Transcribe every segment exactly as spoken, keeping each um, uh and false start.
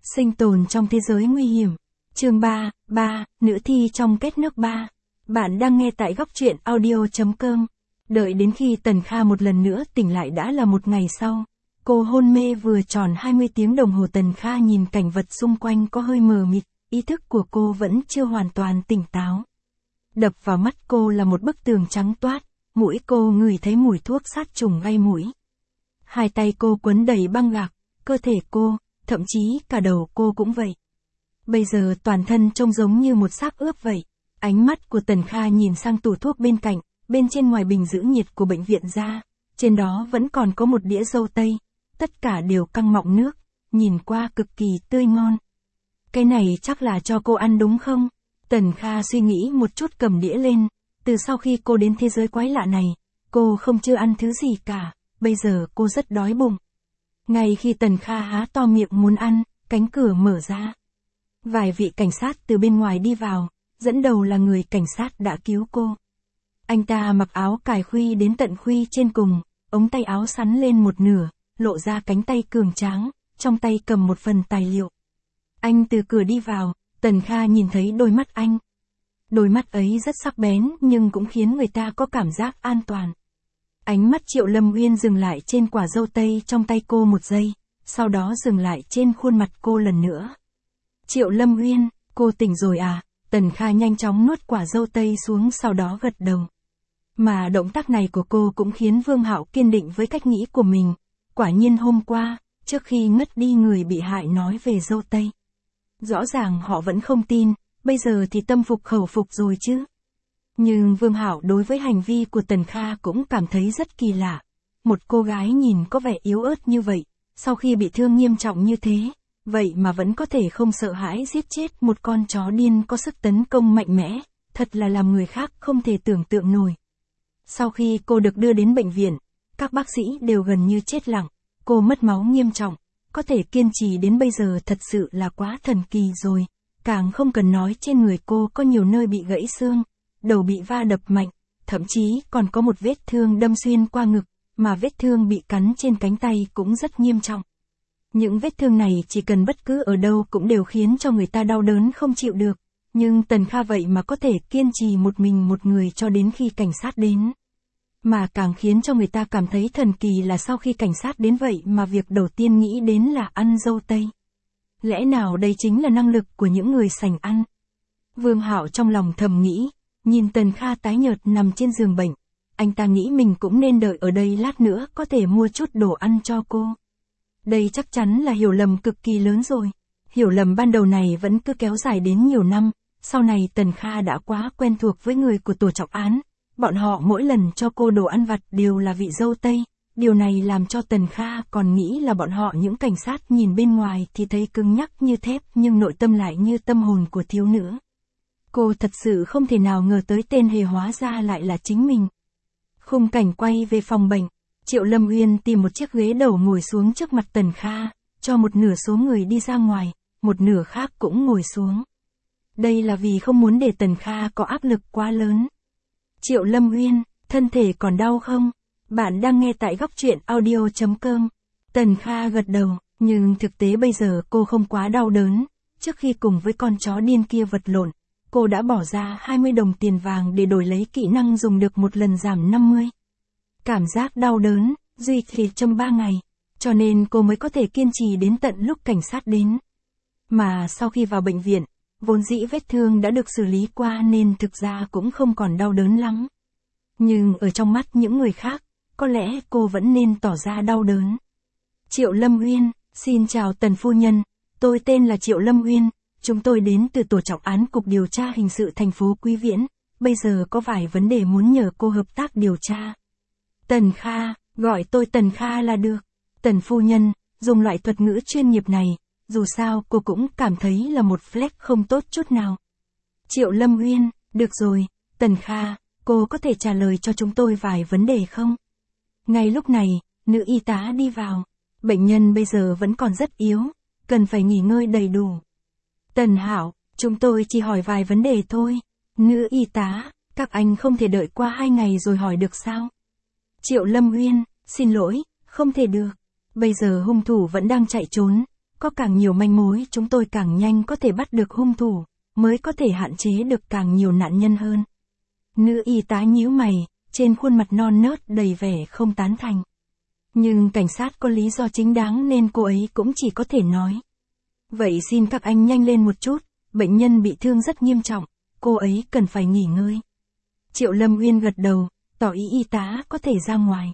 Sinh tồn trong thế giới nguy hiểm. Chương ba, ba, nữ thi trong két nước ba. Bạn đang nghe tại góc truyện audio chấm com. Đợi đến khi Tần Kha một lần nữa tỉnh lại đã là một ngày sau. Cô hôn mê vừa tròn hai mươi tiếng đồng hồ. Tần Kha nhìn cảnh vật xung quanh có hơi mờ mịt, ý thức của cô vẫn chưa hoàn toàn tỉnh táo. Đập vào mắt cô là một bức tường trắng toát, mũi cô ngửi thấy mùi thuốc sát trùng gây mũi. Hai tay cô quấn đầy băng gạc, cơ thể cô, thậm chí cả đầu cô cũng vậy. Bây giờ toàn thân trông giống như một xác ướp vậy. Ánh mắt của Tần Kha nhìn sang tủ thuốc bên cạnh, bên trên ngoài bình giữ nhiệt của bệnh viện ra, trên đó vẫn còn có một đĩa dâu tây, tất cả đều căng mọng nước, nhìn qua cực kỳ tươi ngon. Cái này chắc là cho cô ăn đúng không? Tần Kha suy nghĩ một chút cầm đĩa lên, từ sau khi cô đến thế giới quái lạ này, cô không chưa ăn thứ gì cả, bây giờ cô rất đói bụng. Ngay khi Tần Kha há to miệng muốn ăn, cánh cửa mở ra. Vài vị cảnh sát từ bên ngoài đi vào, dẫn đầu là người cảnh sát đã cứu cô. Anh ta mặc áo cài khuy đến tận khuy trên cùng, ống tay áo sắn lên một nửa, lộ ra cánh tay cường tráng, trong tay cầm một phần tài liệu. Anh từ cửa đi vào, Tần Kha nhìn thấy đôi mắt anh. Đôi mắt ấy rất sắc bén nhưng cũng khiến người ta có cảm giác an toàn. Ánh mắt Triệu Lâm Uyên dừng lại trên quả dâu tây trong tay cô một giây, sau đó dừng lại trên khuôn mặt cô lần nữa. Triệu Lâm Uyên, cô tỉnh rồi à? Tần Kha nhanh chóng nuốt quả dâu tây xuống sau đó gật đầu. Mà động tác này của cô cũng khiến Vương Hạo kiên định với cách nghĩ của mình. Quả nhiên hôm qua, trước khi ngất đi người bị hại nói về dâu tây. Rõ ràng họ vẫn không tin, bây giờ thì tâm phục khẩu phục rồi chứ. Nhưng Vương Hạo đối với hành vi của Tần Kha cũng cảm thấy rất kỳ lạ. Một cô gái nhìn có vẻ yếu ớt như vậy, sau khi bị thương nghiêm trọng như thế, vậy mà vẫn có thể không sợ hãi giết chết một con chó điên có sức tấn công mạnh mẽ, thật là làm người khác không thể tưởng tượng nổi. Sau khi cô được đưa đến bệnh viện, các bác sĩ đều gần như chết lặng, cô mất máu nghiêm trọng, có thể kiên trì đến bây giờ thật sự là quá thần kỳ rồi, càng không cần nói trên người cô có nhiều nơi bị gãy xương, đầu bị va đập mạnh, thậm chí còn có một vết thương đâm xuyên qua ngực, mà vết thương bị cắn trên cánh tay cũng rất nghiêm trọng. Những vết thương này chỉ cần bất cứ ở đâu cũng đều khiến cho người ta đau đớn không chịu được, nhưng Tần Kha vậy mà có thể kiên trì một mình một người cho đến khi cảnh sát đến. Mà càng khiến cho người ta cảm thấy thần kỳ là sau khi cảnh sát đến vậy mà việc đầu tiên nghĩ đến là ăn dâu tây. Lẽ nào đây chính là năng lực của những người sành ăn? Vương Hạo trong lòng thầm nghĩ, nhìn Tần Kha tái nhợt nằm trên giường bệnh, anh ta nghĩ mình cũng nên đợi ở đây lát nữa có thể mua chút đồ ăn cho cô. Đây chắc chắn là hiểu lầm cực kỳ lớn rồi. Hiểu lầm ban đầu này vẫn cứ kéo dài đến nhiều năm, sau này Tần Kha đã quá quen thuộc với người của tổ trọng án. Bọn họ mỗi lần cho cô đồ ăn vặt đều là vị dâu tây, điều này làm cho Tần Kha còn nghĩ là bọn họ những cảnh sát nhìn bên ngoài thì thấy cứng nhắc như thép nhưng nội tâm lại như tâm hồn của thiếu nữ. Cô thật sự không thể nào ngờ tới tên hề hóa ra lại là chính mình. Khung cảnh quay về phòng bệnh, Triệu Lâm Uyên tìm một chiếc ghế đầu ngồi xuống trước mặt Tần Kha, cho một nửa số người đi ra ngoài, một nửa khác cũng ngồi xuống. Đây là vì không muốn để Tần Kha có áp lực quá lớn. Triệu Lâm Uyên, thân thể còn đau không? Bạn đang nghe tại góc truyện audio chấm com. Tần Kha gật đầu, nhưng thực tế bây giờ cô không quá đau đớn. Trước khi cùng với con chó điên kia vật lộn, cô đã bỏ ra hai mươi đồng tiền vàng để đổi lấy kỹ năng dùng được một lần giảm năm mươi. Cảm giác đau đớn, duy trì trong ba ngày, cho nên cô mới có thể kiên trì đến tận lúc cảnh sát đến. Mà sau khi vào bệnh viện, vốn dĩ vết thương đã được xử lý qua nên thực ra cũng không còn đau đớn lắm. Nhưng ở trong mắt những người khác, có lẽ cô vẫn nên tỏ ra đau đớn. Triệu Lâm Uyên, xin chào Tần phu nhân, tôi tên là Triệu Lâm Uyên, chúng tôi đến từ tổ trọng án cục điều tra hình sự thành phố Quý Viễn, bây giờ có vài vấn đề muốn nhờ cô hợp tác điều tra. Tần Kha, gọi tôi Tần Kha là được. Tần phu nhân, dùng loại thuật ngữ chuyên nghiệp này, dù sao cô cũng cảm thấy là một flex không tốt chút nào. Triệu Lâm Uyên, được rồi, Tần Kha, cô có thể trả lời cho chúng tôi vài vấn đề không? Ngay lúc này, nữ y tá đi vào. Bệnh nhân bây giờ vẫn còn rất yếu, cần phải nghỉ ngơi đầy đủ. Tần Hạo, chúng tôi chỉ hỏi vài vấn đề thôi. Nữ y tá, các anh không thể đợi qua hai ngày rồi hỏi được sao? Triệu Lâm Uyên, xin lỗi, không thể được. Bây giờ hung thủ vẫn đang chạy trốn, có có càng nhiều manh mối chúng tôi càng nhanh có thể bắt được hung thủ, mới có thể hạn chế được càng nhiều nạn nhân hơn. Nữ y tá nhíu mày, trên khuôn mặt non nớt đầy vẻ không tán thành. Nhưng cảnh sát có lý do chính đáng nên cô ấy cũng chỉ có thể nói. Vậy xin các anh nhanh lên một chút, bệnh nhân bị thương rất nghiêm trọng, cô ấy cần phải nghỉ ngơi. Triệu Lâm Uyên gật đầu, tỏ ý y tá có thể ra ngoài.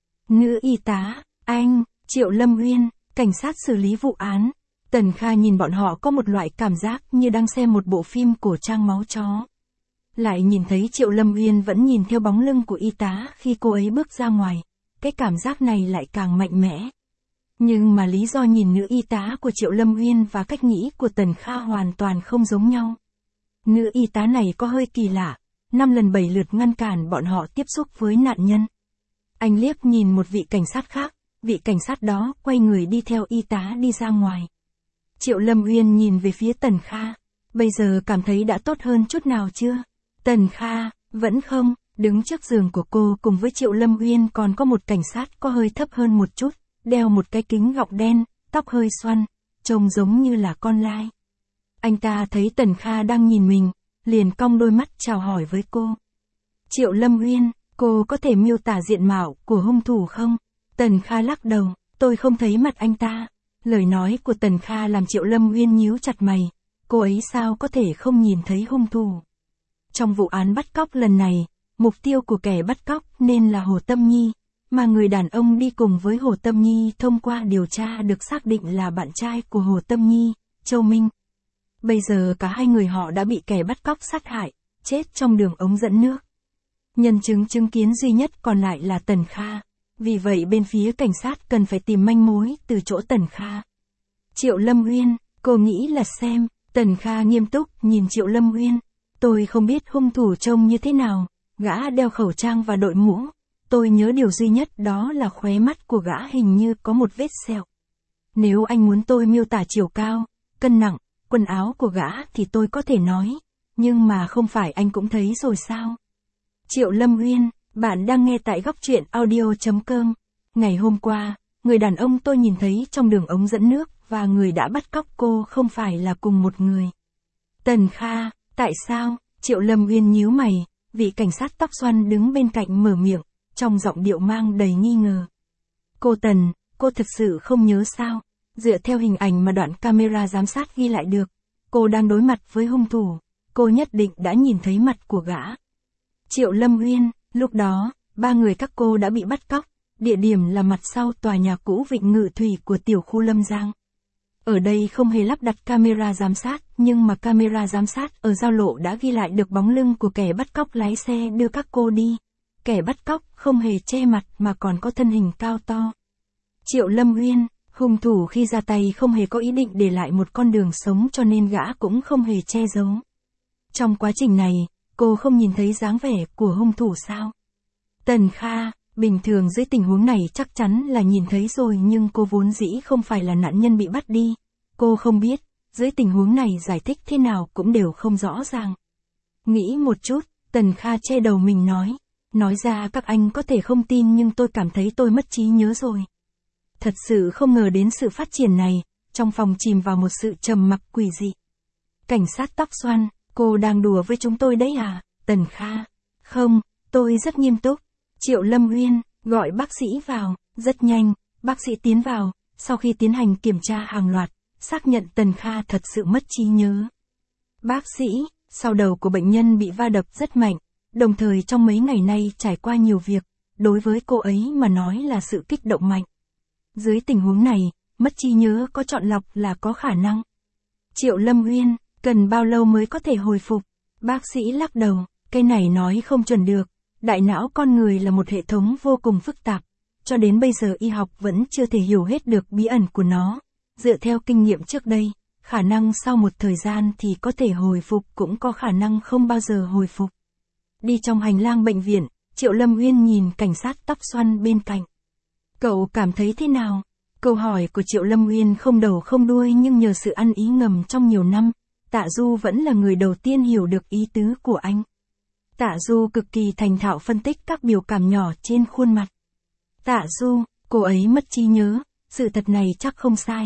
Nữ y tá, anh, Triệu Lâm Uyên, cảnh sát xử lý vụ án. Tần Kha nhìn bọn họ có một loại cảm giác như đang xem một bộ phim cổ trang máu chó. Lại nhìn thấy Triệu Lâm Uyên vẫn nhìn theo bóng lưng của y tá khi cô ấy bước ra ngoài. Cái cảm giác này lại càng mạnh mẽ. Nhưng mà lý do nhìn nữ y tá của Triệu Lâm Uyên và cách nghĩ của Tần Kha hoàn toàn không giống nhau. Nữ y tá này có hơi kỳ lạ, năm lần bảy lượt ngăn cản bọn họ tiếp xúc với nạn nhân. Anh liếc nhìn một vị cảnh sát khác, vị cảnh sát đó quay người đi theo y tá đi ra ngoài. Triệu Lâm Uyên nhìn về phía Tần Kha, bây giờ cảm thấy đã tốt hơn chút nào chưa? Tần Kha, vẫn không, đứng trước giường của cô cùng với Triệu Lâm Uyên còn có một cảnh sát có hơi thấp hơn một chút, đeo một cái kính gọng đen, tóc hơi xoăn, trông giống như là con lai. Anh ta thấy Tần Kha đang nhìn mình, liền cong đôi mắt chào hỏi với cô. Triệu Lâm Uyên, cô có thể miêu tả diện mạo của hung thủ không? Tần Kha lắc đầu, tôi không thấy mặt anh ta. Lời nói của Tần Kha làm Triệu Lâm Uyên nhíu chặt mày, cô ấy sao có thể không nhìn thấy hung thủ? Trong vụ án bắt cóc lần này, mục tiêu của kẻ bắt cóc nên là Hồ Tâm Nhi, mà người đàn ông đi cùng với Hồ Tâm Nhi thông qua điều tra được xác định là bạn trai của Hồ Tâm Nhi, Châu Minh. Bây giờ cả hai người họ đã bị kẻ bắt cóc sát hại, chết trong đường ống dẫn nước. Nhân chứng chứng kiến duy nhất còn lại là Tần Kha, vì vậy bên phía cảnh sát cần phải tìm manh mối từ chỗ Tần Kha. Triệu Lâm Uyên, cô nghĩ là xem, Tần Kha nghiêm túc nhìn Triệu Lâm Uyên, tôi không biết hung thủ trông như thế nào, gã đeo khẩu trang và đội mũ, tôi nhớ điều duy nhất đó là khóe mắt của gã hình như có một vết sẹo. Nếu anh muốn tôi miêu tả chiều cao, cân nặng, quần áo của gã thì tôi có thể nói, nhưng mà không phải anh cũng thấy rồi sao? Triệu Lâm Uyên, bạn đang nghe tại góc truyện audio chấm com. Ngày hôm qua, người đàn ông tôi nhìn thấy trong đường ống dẫn nước và người đã bắt cóc cô không phải là cùng một người. Tần Kha, tại sao? Triệu Lâm Uyên nhíu mày, vị cảnh sát tóc xoăn đứng bên cạnh mở miệng, trong giọng điệu mang đầy nghi ngờ. Cô Tần, cô thực sự không nhớ sao? Dựa theo hình ảnh mà đoạn camera giám sát ghi lại được, cô đang đối mặt với hung thủ, cô nhất định đã nhìn thấy mặt của gã. Triệu Lâm Uyên, lúc đó, ba người các cô đã bị bắt cóc, địa điểm là mặt sau tòa nhà cũ Vịnh Ngự Thủy của tiểu khu Lâm Giang. Ở đây không hề lắp đặt camera giám sát, nhưng mà camera giám sát ở giao lộ đã ghi lại được bóng lưng của kẻ bắt cóc lái xe đưa các cô đi. Kẻ bắt cóc không hề che mặt mà còn có thân hình cao to. Triệu Lâm Uyên, hung thủ khi ra tay không hề có ý định để lại một con đường sống cho nên gã cũng không hề che giấu. Trong quá trình này, cô không nhìn thấy dáng vẻ của hung thủ sao? Tần Kha, bình thường dưới tình huống này chắc chắn là nhìn thấy rồi nhưng cô vốn dĩ không phải là nạn nhân bị bắt đi. Cô không biết, dưới tình huống này giải thích thế nào cũng đều không rõ ràng. Nghĩ một chút, Tần Kha che đầu mình nói. Nói ra các anh có thể không tin nhưng tôi cảm thấy tôi mất trí nhớ rồi. Thật sự không ngờ đến sự phát triển này, trong phòng chìm vào một sự trầm mặc quỷ dị. Cảnh sát tóc xoăn, cô đang đùa với chúng tôi đấy à? Tần Kha, không, tôi rất nghiêm túc. Triệu Lâm Uyên, gọi bác sĩ vào, rất nhanh, bác sĩ tiến vào, sau khi tiến hành kiểm tra hàng loạt, xác nhận Tần Kha thật sự mất trí nhớ. Bác sĩ, sau đầu của bệnh nhân bị va đập rất mạnh, đồng thời trong mấy ngày nay trải qua nhiều việc, đối với cô ấy mà nói là sự kích động mạnh. Dưới tình huống này, mất trí nhớ có chọn lọc là có khả năng. Triệu Lâm Uyên, cần bao lâu mới có thể hồi phục? Bác sĩ lắc đầu, cái này nói không chuẩn được. Đại não con người là một hệ thống vô cùng phức tạp, cho đến bây giờ y học vẫn chưa thể hiểu hết được bí ẩn của nó. Dựa theo kinh nghiệm trước đây, khả năng sau một thời gian thì có thể hồi phục cũng có khả năng không bao giờ hồi phục. Đi trong hành lang bệnh viện, Triệu Lâm Uyên nhìn cảnh sát tóc xoăn bên cạnh. Cậu cảm thấy thế nào? Câu hỏi của Triệu Lâm Uyên không đầu không đuôi nhưng nhờ sự ăn ý ngầm trong nhiều năm, Tạ Du vẫn là người đầu tiên hiểu được ý tứ của anh. Tạ Du cực kỳ thành thạo phân tích các biểu cảm nhỏ trên khuôn mặt. Tạ Du, cô ấy mất trí nhớ, sự thật này chắc không sai.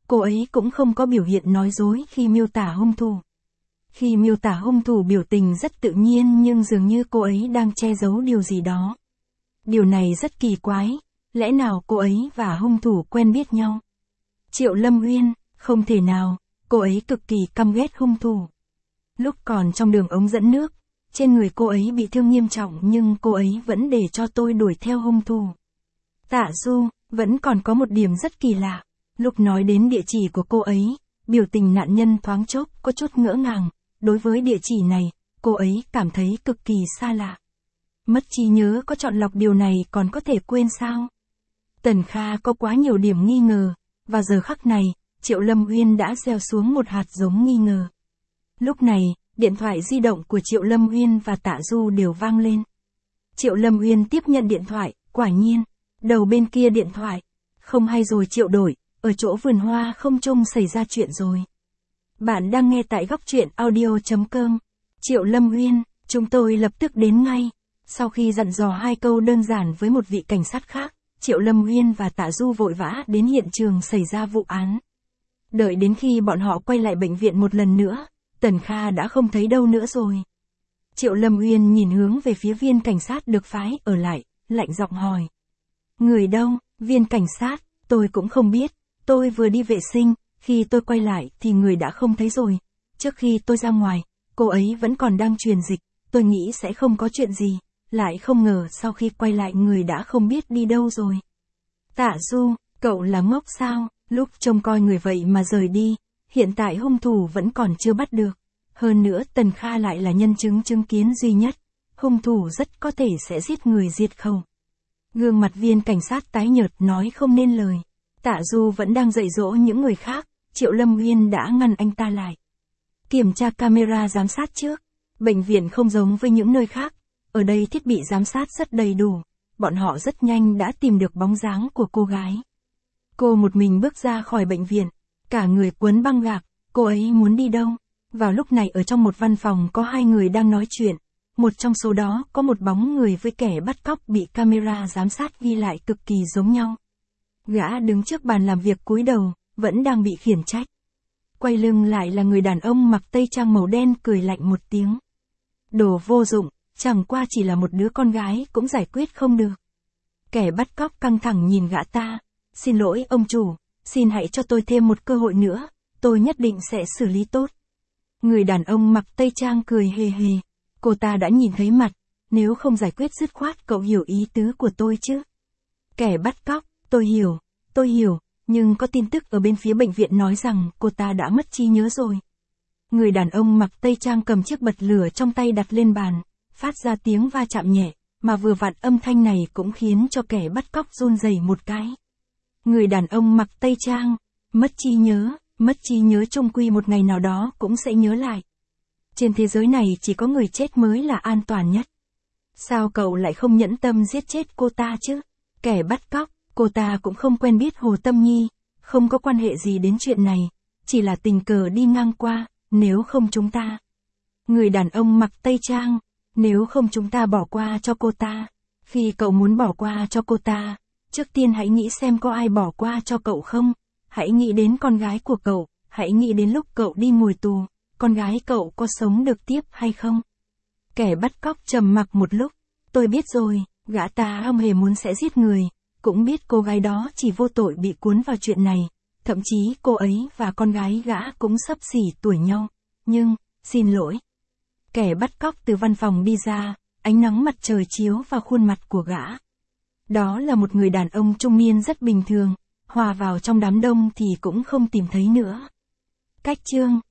cô ấy cũng không có biểu hiện nói dối khi miêu tả hung thủ. Khi miêu tả hung thủ biểu tình rất tự nhiên nhưng dường như cô ấy đang che giấu điều gì đó. Điều này rất kỳ quái, lẽ nào cô ấy và hung thủ quen biết nhau? Triệu Lâm Uyên, không thể nào, cô ấy cực kỳ căm ghét hung thủ. Lúc còn trong đường ống dẫn nước, trên người cô ấy bị thương nghiêm trọng nhưng cô ấy vẫn để cho tôi đuổi theo hung thủ. Tạ Du, vẫn còn có một điểm rất kỳ lạ. Lúc nói đến địa chỉ của cô ấy, biểu tình nạn nhân thoáng chốc có chút ngỡ ngàng. Đối với địa chỉ này, cô ấy cảm thấy cực kỳ xa lạ. Mất trí nhớ có chọn lọc điều này còn có thể quên sao? Tần Kha có quá nhiều điểm nghi ngờ, và giờ khắc này, Triệu Lâm Uyên đã gieo xuống một hạt giống nghi ngờ. Lúc này, điện thoại di động của Triệu Lâm Uyên và Tạ Du đều vang lên. Triệu Lâm Uyên tiếp nhận điện thoại, quả nhiên, đầu bên kia điện thoại. Không hay rồi Triệu Đổi, ở chỗ vườn hoa không trông xảy ra chuyện rồi. Bạn đang nghe tại góc truyện audio chấm com. Triệu Lâm Uyên, chúng tôi lập tức đến ngay. Sau khi dặn dò hai câu đơn giản với một vị cảnh sát khác, Triệu Lâm Uyên và Tạ Du vội vã đến hiện trường xảy ra vụ án. Đợi đến khi bọn họ quay lại bệnh viện một lần nữa, Tần Kha đã không thấy đâu nữa rồi. Triệu Lâm Uyên nhìn hướng về phía viên cảnh sát được phái ở lại, lạnh giọng hỏi. Người đâu, viên cảnh sát, tôi cũng không biết, tôi vừa đi vệ sinh, khi tôi quay lại thì người đã không thấy rồi. Trước khi tôi ra ngoài, cô ấy vẫn còn đang truyền dịch, tôi nghĩ sẽ không có chuyện gì, lại không ngờ sau khi quay lại người đã không biết đi đâu rồi. Tạ Du, cậu là ngốc sao, lúc trông coi người vậy mà rời đi, hiện tại hung thủ vẫn còn chưa bắt được. Hơn nữa Tần Kha lại là nhân chứng chứng kiến duy nhất, hung thủ rất có thể sẽ giết người diệt khẩu. Gương mặt viên cảnh sát tái nhợt nói không nên lời. Tạ Du vẫn đang dạy dỗ những người khác, Triệu Lâm Uyên đã ngăn anh ta lại. Kiểm tra camera giám sát trước. Bệnh viện không giống với những nơi khác, ở đây thiết bị giám sát rất đầy đủ, bọn họ rất nhanh đã tìm được bóng dáng của cô gái. Cô một mình bước ra khỏi bệnh viện, cả người quấn băng gạc, cô ấy muốn đi đâu? Vào lúc này ở trong một văn phòng có hai người đang nói chuyện, một trong số đó có một bóng người với kẻ bắt cóc bị camera giám sát ghi lại cực kỳ giống nhau. Gã đứng trước bàn làm việc cúi đầu, vẫn đang bị khiển trách. Quay lưng lại là người đàn ông mặc tây trang màu đen cười lạnh một tiếng. Đồ vô dụng, chẳng qua chỉ là một đứa con gái cũng giải quyết không được. Kẻ bắt cóc căng thẳng nhìn gã ta. Xin lỗi ông chủ, xin hãy cho tôi thêm một cơ hội nữa, tôi nhất định sẽ xử lý tốt. Người đàn ông mặc tây trang cười hề hề. Cô ta đã nhìn thấy mặt, nếu không giải quyết dứt khoát cậu hiểu ý tứ của tôi chứ. Kẻ bắt cóc, tôi hiểu, tôi hiểu, nhưng có tin tức ở bên phía bệnh viện nói rằng cô ta đã mất trí nhớ rồi. Người đàn ông mặc tây trang cầm chiếc bật lửa trong tay đặt lên bàn, phát ra tiếng va chạm nhẹ, mà vừa vặn âm thanh này cũng khiến cho kẻ bắt cóc run rẩy một cái. Người đàn ông mặc tây trang, mất trí nhớ, mất trí nhớ chung quy một ngày nào đó cũng sẽ nhớ lại. Trên thế giới này chỉ có người chết mới là an toàn nhất. Sao cậu lại không nhẫn tâm giết chết cô ta chứ? Kẻ bắt cóc, cô ta cũng không quen biết Hồ Tâm Nhi, không có quan hệ gì đến chuyện này, chỉ là tình cờ đi ngang qua, nếu không chúng ta. Người đàn ông mặc tây trang, nếu không chúng ta bỏ qua cho cô ta. Khi cậu muốn bỏ qua cho cô ta, trước tiên hãy nghĩ xem có ai bỏ qua cho cậu không. Hãy nghĩ đến con gái của cậu, hãy nghĩ đến lúc cậu đi ngồi tù, con gái cậu có sống được tiếp hay không? Kẻ bắt cóc trầm mặc một lúc, tôi biết rồi, gã ta không hề muốn sẽ giết người, cũng biết cô gái đó chỉ vô tội bị cuốn vào chuyện này, thậm chí cô ấy và con gái gã cũng xấp xỉ tuổi nhau, nhưng, xin lỗi. Kẻ bắt cóc từ văn phòng đi ra, ánh nắng mặt trời chiếu vào khuôn mặt của gã. Đó là một người đàn ông trung niên rất bình thường, hòa vào trong đám đông thì cũng không tìm thấy nữa. Cách chương